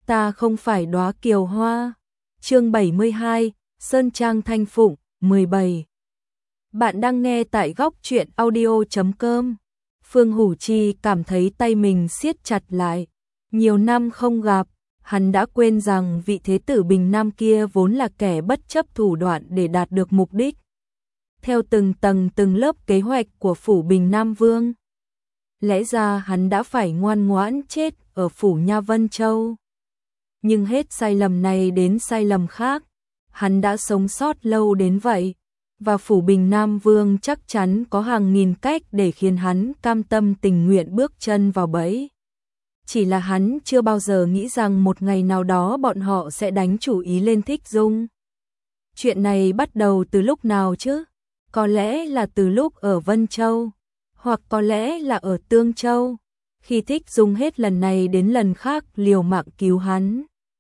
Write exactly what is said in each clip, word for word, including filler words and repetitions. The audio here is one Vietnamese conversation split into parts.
ta không phải đóa kiều hoa. Chương bảy mươi hai, Sơn Trang Thanh Phụng, mười bảy. Bạn đang nghe tại góc truyện audio chấm com. Phương Hủ Chi cảm thấy tay mình siết chặt lại. Nhiều năm không gặp, hắn đã quên rằng vị thế tử Bình Nam kia vốn là kẻ bất chấp thủ đoạn để đạt được mục đích. Theo từng tầng từng lớp kế hoạch của phủ Bình Nam Vương, lẽ ra hắn đã phải ngoan ngoãn chết ở phủ Nha Vân Châu. Nhưng hết sai lầm này đến sai lầm khác, hắn đã sống sót lâu đến vậy, và phủ Bình Nam Vương chắc chắn có hàng nghìn cách để khiến hắn cam tâm tình nguyện bước chân vào bẫy. Chỉ là hắn chưa bao giờ nghĩ rằng một ngày nào đó bọn họ sẽ đánh chủ ý lên Thích Dung. Chuyện này bắt đầu từ lúc nào chứ? Có lẽ là từ lúc ở Vân Châu, hoặc có lẽ là ở Tương Châu, khi Thích Dung hết lần này đến lần khác liều mạng cứu hắn.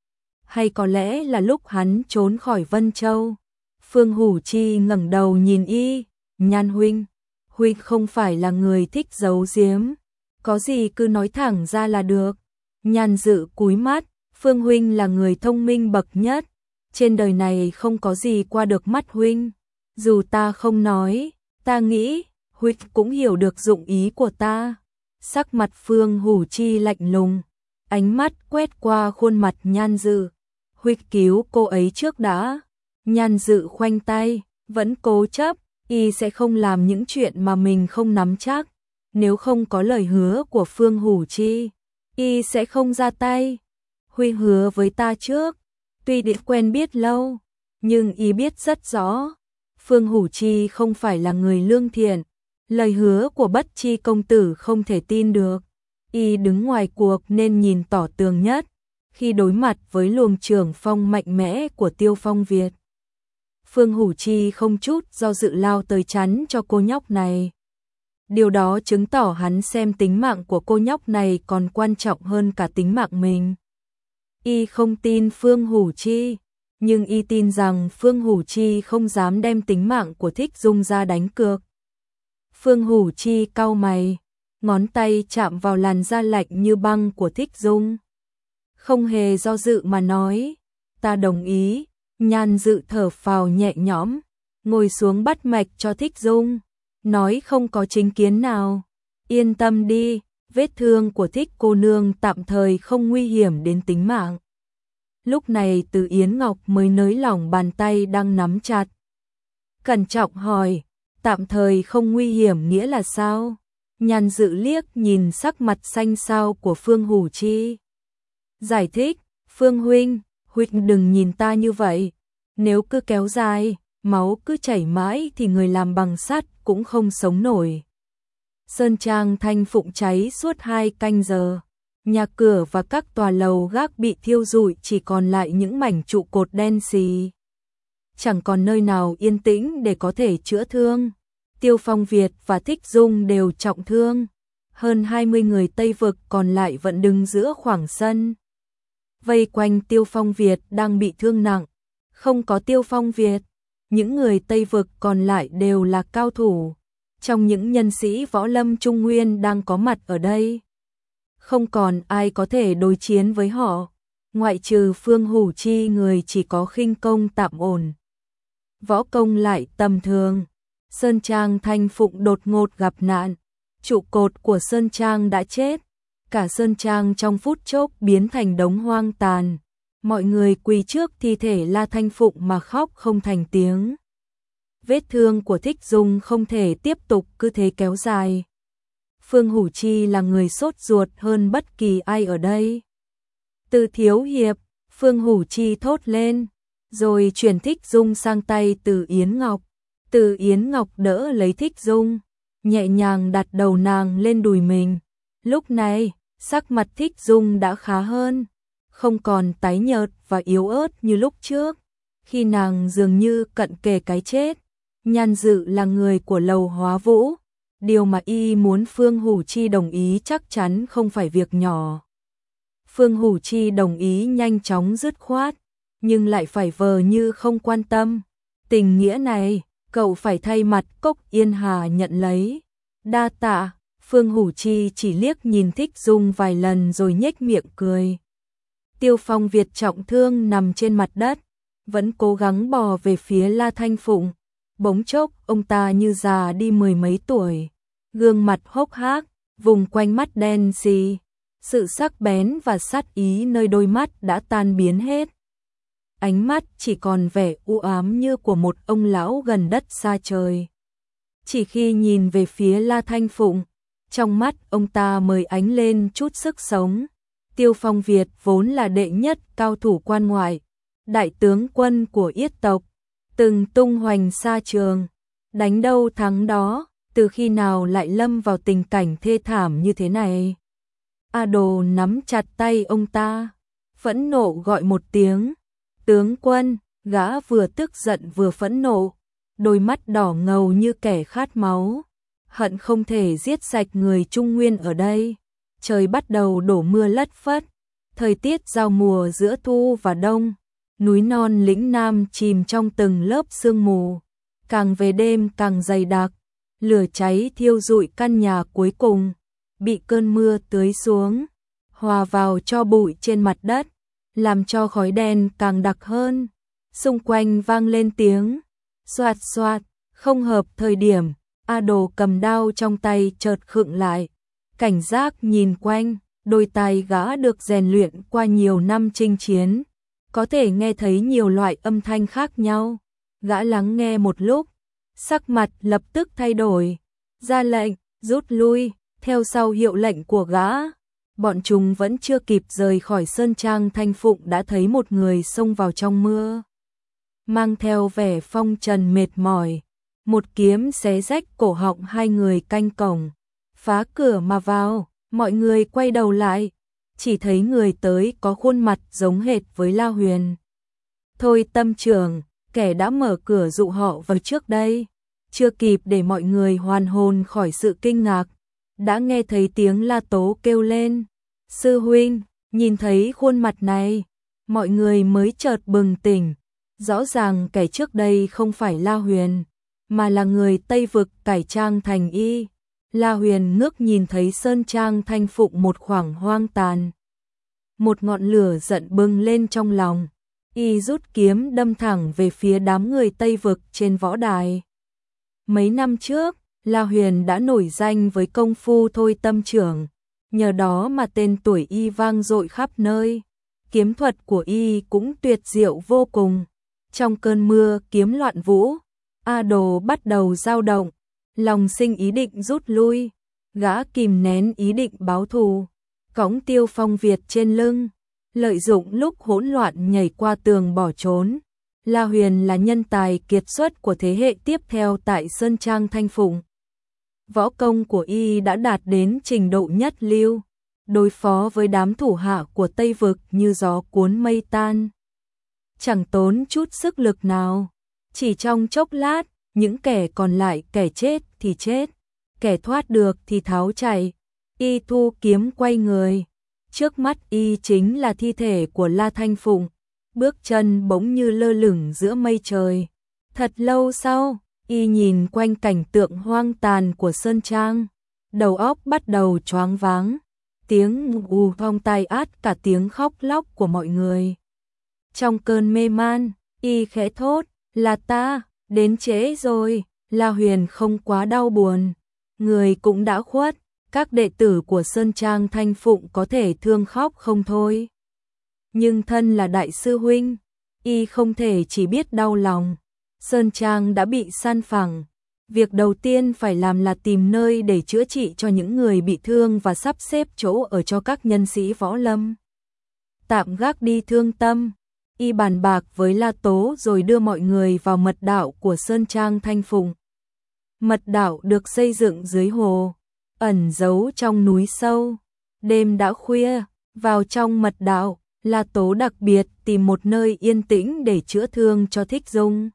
Hay có lẽ là lúc hắn trốn khỏi Vân Châu. Phương Hủ Chi ngẩng đầu nhìn y, Nhan huynh, huynh không phải là người thích giấu giếm, có gì cứ nói thẳng ra là được. Nhan Dự cúi mắt, Phương huynh là người thông minh bậc nhất, trên đời này không có gì qua được mắt huynh. Dù ta không nói, ta nghĩ huynh cũng hiểu được dụng ý của ta. Sắc mặt Phương Hủ Chi lạnh lùng, ánh mắt quét qua khuôn mặt Nhan Dự. Huynh cứu cô ấy trước đã. Nhan Dự khoanh tay, vẫn cố chấp, y sẽ không làm những chuyện mà mình không nắm chắc. Nếu không có lời hứa của Phương Hủ Chi, y sẽ không ra tay. Huynh hứa với ta trước, tuy đã quen biết lâu, nhưng y biết rất rõ, Phương Hủ Chi không phải là người lương thiện. Lời hứa của Bất Chi công tử không thể tin được. Y đứng ngoài cuộc nên nhìn tỏ tường nhất khi đối mặt với luồng trưởng phong mạnh mẽ của Tiêu Phong Việt. Phương Hủ Chi không chút do dự lao tới chắn cho cô nhóc này. Điều đó chứng tỏ hắn xem tính mạng của cô nhóc này còn quan trọng hơn cả tính mạng mình. Y không tin Phương Hủ Chi, nhưng y tin rằng Phương Hủ Chi không dám đem tính mạng của Thích Dung ra đánh cược. Phương Hủ Chi cau mày, ngón tay chạm vào làn da lạnh như băng của Thích Dung. Không hề do dự mà nói, ta đồng ý. Nhan Dự thở phào nhẹ nhõm, ngồi xuống bắt mạch cho Thích Dung, nói không có chính kiến nào. Yên tâm đi, vết thương của Thích cô nương tạm thời không nguy hiểm đến tính mạng. Lúc này Từ Yến Ngọc mới nới lỏng bàn tay đang nắm chặt. Cẩn trọng hỏi, tạm thời không nguy hiểm nghĩa là sao? Nhan Dự liếc nhìn sắc mặt xanh xao của Phương Hủ Chi. Giải thích, Phương huynh, huynh đừng nhìn ta như vậy. Nếu cứ kéo dài, máu cứ chảy mãi thì người làm bằng sắt cũng không sống nổi. Sơn Trang Thanh Phụng cháy suốt hai canh giờ. Nhà cửa và các tòa lầu gác bị thiêu rụi, chỉ còn lại những mảnh trụ cột đen xì. Chẳng còn nơi nào yên tĩnh để có thể chữa thương. Tiêu Phong Việt và Thích Dung đều trọng thương. Hơn hai mươi người Tây Vực còn lại vẫn đứng giữa khoảng sân, vây quanh Tiêu Phong Việt đang bị thương nặng. Không có Tiêu Phong Việt, những người Tây Vực còn lại đều là cao thủ. Trong những nhân sĩ võ lâm Trung Nguyên đang có mặt ở đây, không còn ai có thể đối chiến với họ, ngoại trừ Phương Hủ Chi, người chỉ có khinh công tạm ổn, võ công lại tầm thường. Sơn Trang Thanh Phụng đột ngột gặp nạn, trụ cột của Sơn Trang đã chết, cả Sơn Trang trong phút chốc biến thành đống hoang tàn. Mọi người quỳ trước thi thể La Thanh Phụng mà khóc không thành tiếng. Vết thương của Thích Dung không thể tiếp tục cứ thế kéo dài. Phương Hủ Chi là người sốt ruột hơn bất kỳ ai ở đây. Từ thiếu hiệp, Phương Hủ Chi thốt lên, rồi chuyển Thích Dung sang tay Từ Yến Ngọc. Từ Yến Ngọc đỡ lấy Thích Dung, nhẹ nhàng đặt đầu nàng lên đùi mình. Lúc này, sắc mặt Thích Dung đã khá hơn, không còn tái nhợt và yếu ớt như lúc trước, khi nàng dường như cận kề cái chết. Nhan Dự là người của Lầu Hóa Vũ, điều mà y muốn Phương Hủ Chi đồng ý chắc chắn không phải việc nhỏ. Phương Hủ Chi đồng ý nhanh chóng dứt khoát, nhưng lại phải vờ như không quan tâm. Tình nghĩa này, cậu phải thay mặt Cốc Yên Hà nhận lấy. Đa tạ. Phương Hủ Chi chỉ liếc nhìn Thích Dung vài lần rồi nhếch miệng cười. Tiêu Phong Việt trọng thương nằm trên mặt đất, vẫn cố gắng bò về phía La Thanh Phụng. Bỗng chốc, ông ta như già đi mười mấy tuổi, gương mặt hốc hác, vùng quanh mắt đen xì, sự sắc bén và sát ý nơi đôi mắt đã tan biến hết. Ánh mắt chỉ còn vẻ u ám như của một ông lão gần đất xa trời. Chỉ khi nhìn về phía La Thanh Phụng, trong mắt ông ta mới ánh lên chút sức sống. Tiêu Phong Việt vốn là đệ nhất cao thủ quan ngoại, đại tướng quân của Yết tộc, từng tung hoành xa trường, đánh đâu thắng đó, từ khi nào lại lâm vào tình cảnh thê thảm như thế này. A Đồ nắm chặt tay ông ta, phẫn nộ gọi một tiếng, tướng quân. Gã vừa tức giận vừa phẫn nộ, đôi mắt đỏ ngầu như kẻ khát máu, hận không thể giết sạch người Trung Nguyên ở đây. Trời bắt đầu đổ mưa lất phất, thời tiết giao mùa giữa thu và đông, núi non lĩnh Nam chìm trong từng lớp sương mù, càng về đêm càng dày đặc, lửa cháy thiêu rụi căn nhà cuối cùng, bị cơn mưa tưới xuống, hòa vào tro bụi trên mặt đất, làm cho khói đen càng đặc hơn. Xung quanh vang lên tiếng xoạt xoạt, không hợp thời điểm. A Đồ cầm đao trong tay chợt khựng lại, cảnh giác nhìn quanh, đôi tai gã được rèn luyện qua nhiều năm chinh chiến, có thể nghe thấy nhiều loại âm thanh khác nhau. Gã lắng nghe một lúc, sắc mặt lập tức thay đổi, ra lệnh, rút lui. Theo sau hiệu lệnh của gã, bọn chúng vẫn chưa kịp rời khỏi sơn trang Thanh Phụng đã thấy một người xông vào trong mưa, mang theo vẻ phong trần mệt mỏi, một kiếm xé rách cổ họng hai người canh cổng, phá cửa mà vào. Mọi người quay đầu lại, chỉ thấy người tới có khuôn mặt giống hệt với La Huyền. Thôi Tâm trưởng, kẻ đã mở cửa dụ họ vào trước đây. Chưa kịp để mọi người hoàn hồn khỏi sự kinh ngạc, đã nghe thấy tiếng La Tố kêu lên, sư huynh. Nhìn thấy khuôn mặt này, mọi người mới chợt bừng tỉnh, rõ ràng kẻ trước đây không phải La Huyền, mà là người Tây Vực cải trang thành y. La Huyền ngước nhìn thấy sơn trang Thanh Phụng một khoảng hoang tàn, một ngọn lửa giận bừng lên trong lòng, y rút kiếm đâm thẳng về phía đám người Tây Vực trên võ đài. Mấy năm trước, La Huyền đã nổi danh với công phu Thôi Tâm trưởng, nhờ đó mà tên tuổi y vang dội khắp nơi. Kiếm thuật của y cũng tuyệt diệu vô cùng. Trong cơn mưa kiếm loạn vũ, A Đồ bắt đầu dao động, lòng sinh ý định rút lui. Gã kìm nén ý định báo thù, cõng Tiêu Phong Việt trên lưng, lợi dụng lúc hỗn loạn nhảy qua tường bỏ trốn. La Huyền là nhân tài kiệt xuất của thế hệ tiếp theo tại sơn trang Thanh Phụng. Võ công của y đã đạt đến trình độ nhất lưu, đối phó với đám thủ hạ của Tây Vực như gió cuốn mây tan, chẳng tốn chút sức lực nào. Chỉ trong chốc lát, những kẻ còn lại kẻ chết thì chết, kẻ thoát được thì tháo chạy. Y thu kiếm quay người, trước mắt y chính là thi thể của La Thanh Phụng, bước chân bỗng như lơ lửng giữa mây trời. Thật lâu sau, y nhìn quanh cảnh tượng hoang tàn của sơn trang, đầu óc bắt đầu choáng váng, tiếng ù vang tai át cả tiếng khóc lóc của mọi người. Trong cơn mê man, y khẽ thốt, là ta, đến trễ rồi. La Huyền không quá đau buồn, người cũng đã khuất, các đệ tử của sơn trang Thanh Phụng có thể thương khóc không thôi. Nhưng thân là đại sư huynh, y không thể chỉ biết đau lòng. Sơn trang đã bị san phẳng, việc đầu tiên phải làm là tìm nơi để chữa trị cho những người bị thương và sắp xếp chỗ ở cho các nhân sĩ võ lâm. Tạm gác đi thương tâm, y bàn bạc với La Tố rồi đưa mọi người vào mật đạo của sơn trang Thanh Phụng. Mật đạo được xây dựng dưới hồ, ẩn giấu trong núi sâu. Đêm đã khuya, vào trong mật đạo, La Tố đặc biệt tìm một nơi yên tĩnh để chữa thương cho Thích Dung.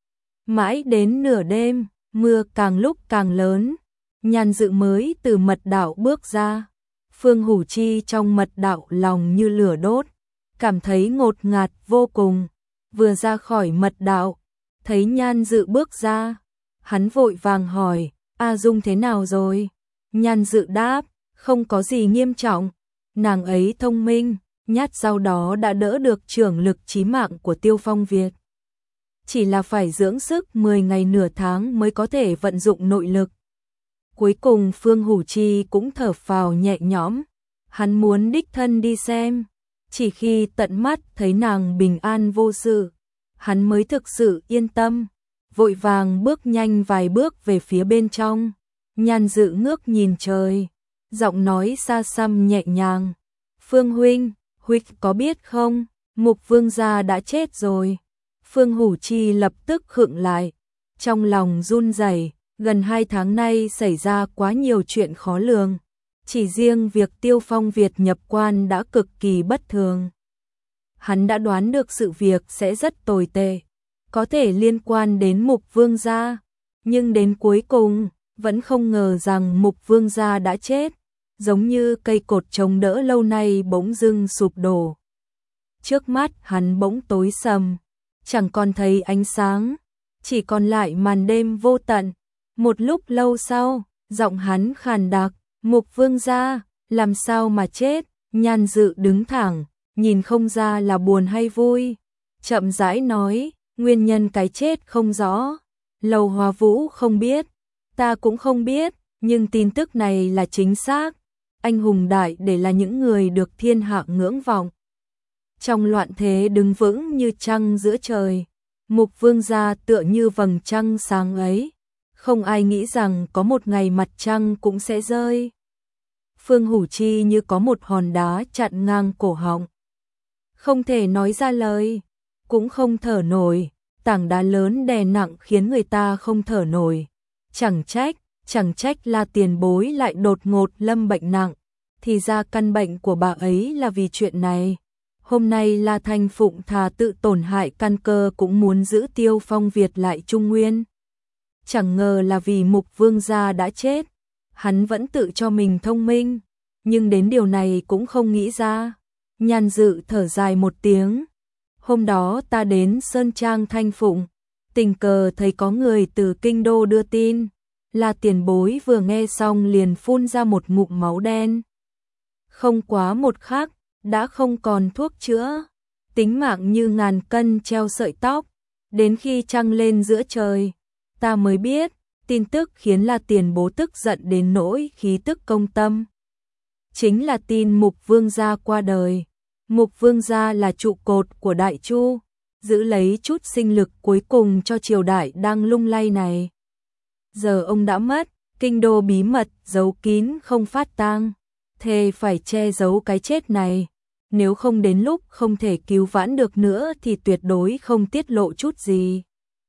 Mãi đến nửa đêm, mưa càng lúc càng lớn, Nhan Dự mới từ mật đạo bước ra. Phương Hủ Chi trong mật đạo lòng như lửa đốt, cảm thấy ngột ngạt vô cùng. Vừa ra khỏi mật đạo, thấy Nhan Dự bước ra, hắn vội vàng hỏi, A Dung thế nào rồi? Nhan Dự đáp, không có gì nghiêm trọng, nàng ấy thông minh, nhát dao đó đã đỡ được chưởng lực chí mạng của Tiêu Phong Việt. Chỉ là phải dưỡng sức mười ngày nửa tháng mới có thể vận dụng nội lực. Cuối cùng Phương Hủ Chi cũng thở phào nhẹ nhõm, hắn muốn đích thân đi xem, chỉ khi tận mắt thấy nàng bình an vô sự, hắn mới thực sự yên tâm, vội vàng bước nhanh vài bước về phía bên trong. Nhan Dự ngước nhìn trời, giọng nói xa xăm nhẹ nhàng, Phương huynh, huynh có biết không, Mục Vương gia đã chết rồi. Phương Hủ Chi lập tức khựng lại, trong lòng run rẩy, gần hai tháng nay xảy ra quá nhiều chuyện khó lường, chỉ riêng việc Tiêu Phong Việt nhập quan đã cực kỳ bất thường. Hắn đã đoán được sự việc sẽ rất tồi tệ, có thể liên quan đến Mục Vương gia, nhưng đến cuối cùng vẫn không ngờ rằng Mục Vương gia đã chết, giống như cây cột chống đỡ lâu nay bỗng dưng sụp đổ. Trước mắt hắn bỗng tối sầm, chẳng còn thấy ánh sáng, chỉ còn lại màn đêm vô tận. Một lúc lâu sau, giọng hắn khàn đặc, Mục Vương gia, làm sao mà chết? Nhan Dự đứng thẳng, nhìn không ra là buồn hay vui, chậm rãi nói, nguyên nhân cái chết không rõ, Lầu Hoa Vũ không biết, ta cũng không biết, nhưng tin tức này là chính xác, anh hùng đại để là những người được thiên hạ ngưỡng vọng. Trong loạn thế đứng vững như trăng giữa trời, Mục Vương gia tựa như vầng trăng sáng ấy, không ai nghĩ rằng có một ngày mặt trăng cũng sẽ rơi. Phương Hủ Chi như có một hòn đá chặn ngang cổ họng, không thể nói ra lời, cũng không thở nổi, tảng đá lớn đè nặng khiến người ta không thở nổi. Chẳng trách, chẳng trách là tiền bối lại đột ngột lâm bệnh nặng, thì ra căn bệnh của bà ấy là vì chuyện này. Hôm nay La Thanh Phụng thà tự tổn hại căn cơ cũng muốn giữ Tiêu Phong Việt lại Trung Nguyên. Chẳng ngờ là vì Mục Vương gia đã chết, hắn vẫn tự cho mình thông minh, nhưng đến điều này cũng không nghĩ ra. Nhan Dự thở dài một tiếng, hôm đó ta đến Sơn Trang Thanh Phụng, tình cờ thấy có người từ kinh đô đưa tin, là tiền bối vừa nghe xong liền phun ra một ngụm máu đen. Không quá một khắc, đã không còn thuốc chữa, tính mạng như ngàn cân treo sợi tóc, đến khi trăng lên giữa trời, ta mới biết, tin tức khiến là tiền bố tức giận đến nỗi khí tức công tâm. Chính là tin Mục Vương gia qua đời. Mục Vương gia là trụ cột của Đại Chu, giữ lấy chút sinh lực cuối cùng cho triều đại đang lung lay này. Giờ ông đã mất, kinh đô bí mật giấu kín không phát tang, thề phải che giấu cái chết này, nếu không đến lúc không thể cứu vãn được nữa thì tuyệt đối không tiết lộ chút gì.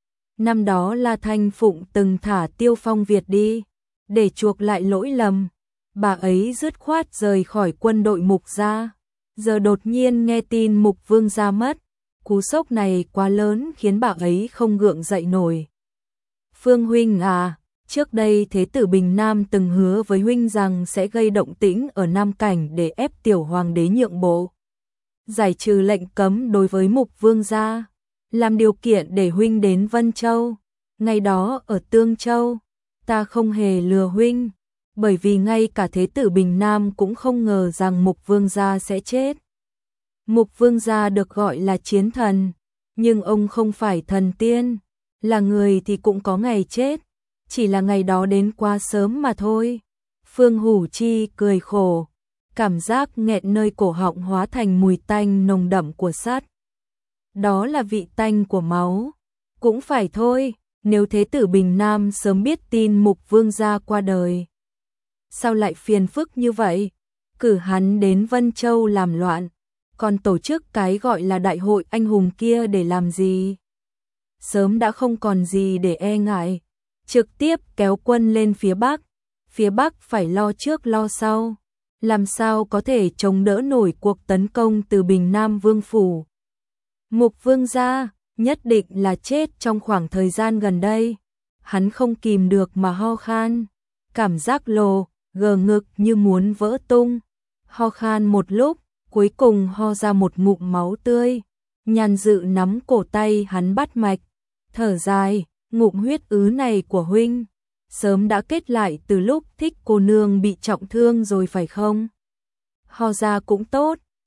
Năm đó La Thanh Phụng từng thả Tiêu Phong Việt đi, để chuộc lại lỗi lầm, bà ấy dứt khoát rời khỏi quân đội Mục gia. Giờ đột nhiên nghe tin Mục Vương gia mất, cú sốc này quá lớn khiến bà ấy không gượng dậy nổi. Phương huynh à, trước đây Thế tử Bình Nam từng hứa với huynh rằng sẽ gây động tĩnh ở Nam Cảnh để ép tiểu hoàng đế nhượng bộ, giải trừ lệnh cấm đối với Mục Vương gia, làm điều kiện để huynh đến Vân Châu. Ngày đó ở Tương Châu, ta không hề lừa huynh, bởi vì ngay cả Thế tử Bình Nam cũng không ngờ rằng Mục Vương gia sẽ chết. Mục Vương gia được gọi là chiến thần, nhưng ông không phải thần tiên, là người thì cũng có ngày chết, chỉ là ngày đó đến quá sớm mà thôi. Phương Hủ Chi cười khổ, cảm giác nghẹn nơi cổ họng hóa thành mùi tanh nồng đậm của sắt. Đó là vị tanh của máu. Cũng phải thôi, nếu Thế tử Bình Nam sớm biết tin Mục Vương gia qua đời, sao lại phiền phức như vậy? Cử hắn đến Vân Châu làm loạn, còn tổ chức cái gọi là đại hội anh hùng kia để làm gì? Sớm đã không còn gì để e ngại, trực tiếp kéo quân lên phía Bắc, phía Bắc phải lo trước lo sau, làm sao có thể chống đỡ nổi cuộc tấn công từ Bình Nam Vương phủ. Mục Vương gia nhất định là chết trong khoảng thời gian gần đây. Hắn không kìm được mà ho khan, cảm giác lồ, gờ ngực như muốn vỡ tung. Ho khan một lúc, cuối cùng ho ra một ngụm máu tươi. Nhan Dự nắm cổ tay hắn bắt mạch, thở dài, ngụm huyết ứ này của huynh sớm đã kết lại từ lúc Thích cô nương bị trọng thương rồi phải không? Ho ra cũng tốt,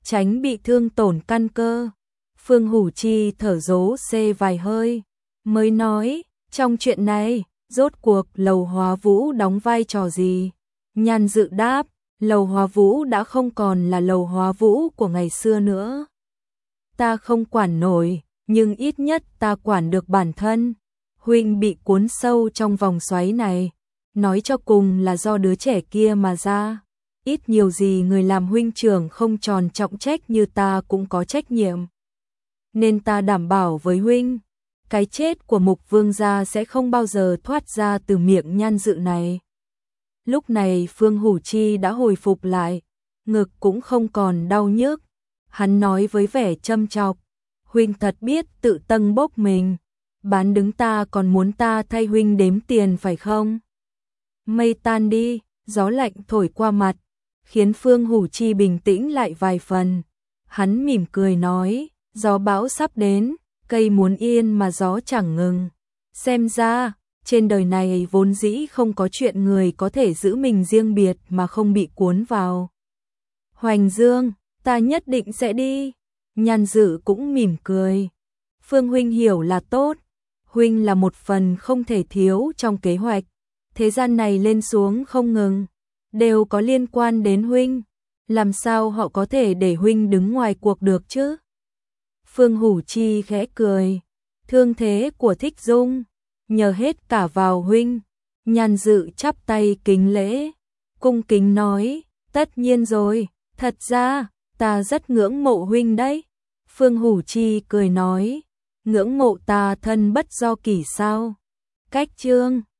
tránh bị thương tổn căn cơ. Phương Hủ Chi thở dố xê vài hơi, mới nói, trong chuyện này, rốt cuộc Lầu Hóa Vũ đóng vai trò gì? Nhan Dự đáp, Lầu Hóa Vũ đã không còn là Lầu Hóa Vũ của ngày xưa nữa. Ta không quản nổi, nhưng ít nhất ta quản được bản thân. Huynh bị cuốn sâu trong vòng xoáy này, nói cho cùng là do đứa trẻ kia mà ra. Ít nhiều gì người làm huynh trưởng không tròn trọng trách như ta cũng có trách nhiệm. Nên ta đảm bảo với huynh, cái chết của Mục Vương gia sẽ không bao giờ thoát ra từ miệng Nhan Dự này. Lúc này Phương Hủ Chi đã hồi phục lại, ngực cũng không còn đau nhức. Hắn nói với vẻ châm chọc, huynh thật biết tự tâng bốc mình, bán đứng ta còn muốn ta thay huynh đếm tiền phải không? Mây tan đi, gió lạnh thổi qua mặt, khiến Phương Hủ Chi bình tĩnh lại vài phần. Hắn mỉm cười nói, gió bão sắp đến, cây muốn yên mà gió chẳng ngừng. Xem ra, trên đời này vốn dĩ không có chuyện người có thể giữ mình riêng biệt mà không bị cuốn vào. Hoành Dương, ta nhất định sẽ đi. Nhan Dự cũng mỉm cười. Phương huynh hiểu là tốt, huynh là một phần không thể thiếu trong kế hoạch. Thế gian này lên xuống không ngừng, đều có liên quan đến huynh. Làm sao họ có thể để huynh đứng ngoài cuộc được chứ? Phương Hủ Chi khẽ cười. Thương thế của Thích Dung, nhờ hết cả vào huynh. Nhan Dự chắp tay kính lễ, cung kính nói, tất nhiên rồi, thật ra, ta rất ngưỡng mộ huynh đấy. Phương Hủ Chi cười nói, ngưỡng mộ ta thân bất do kỷ sao? Cách chương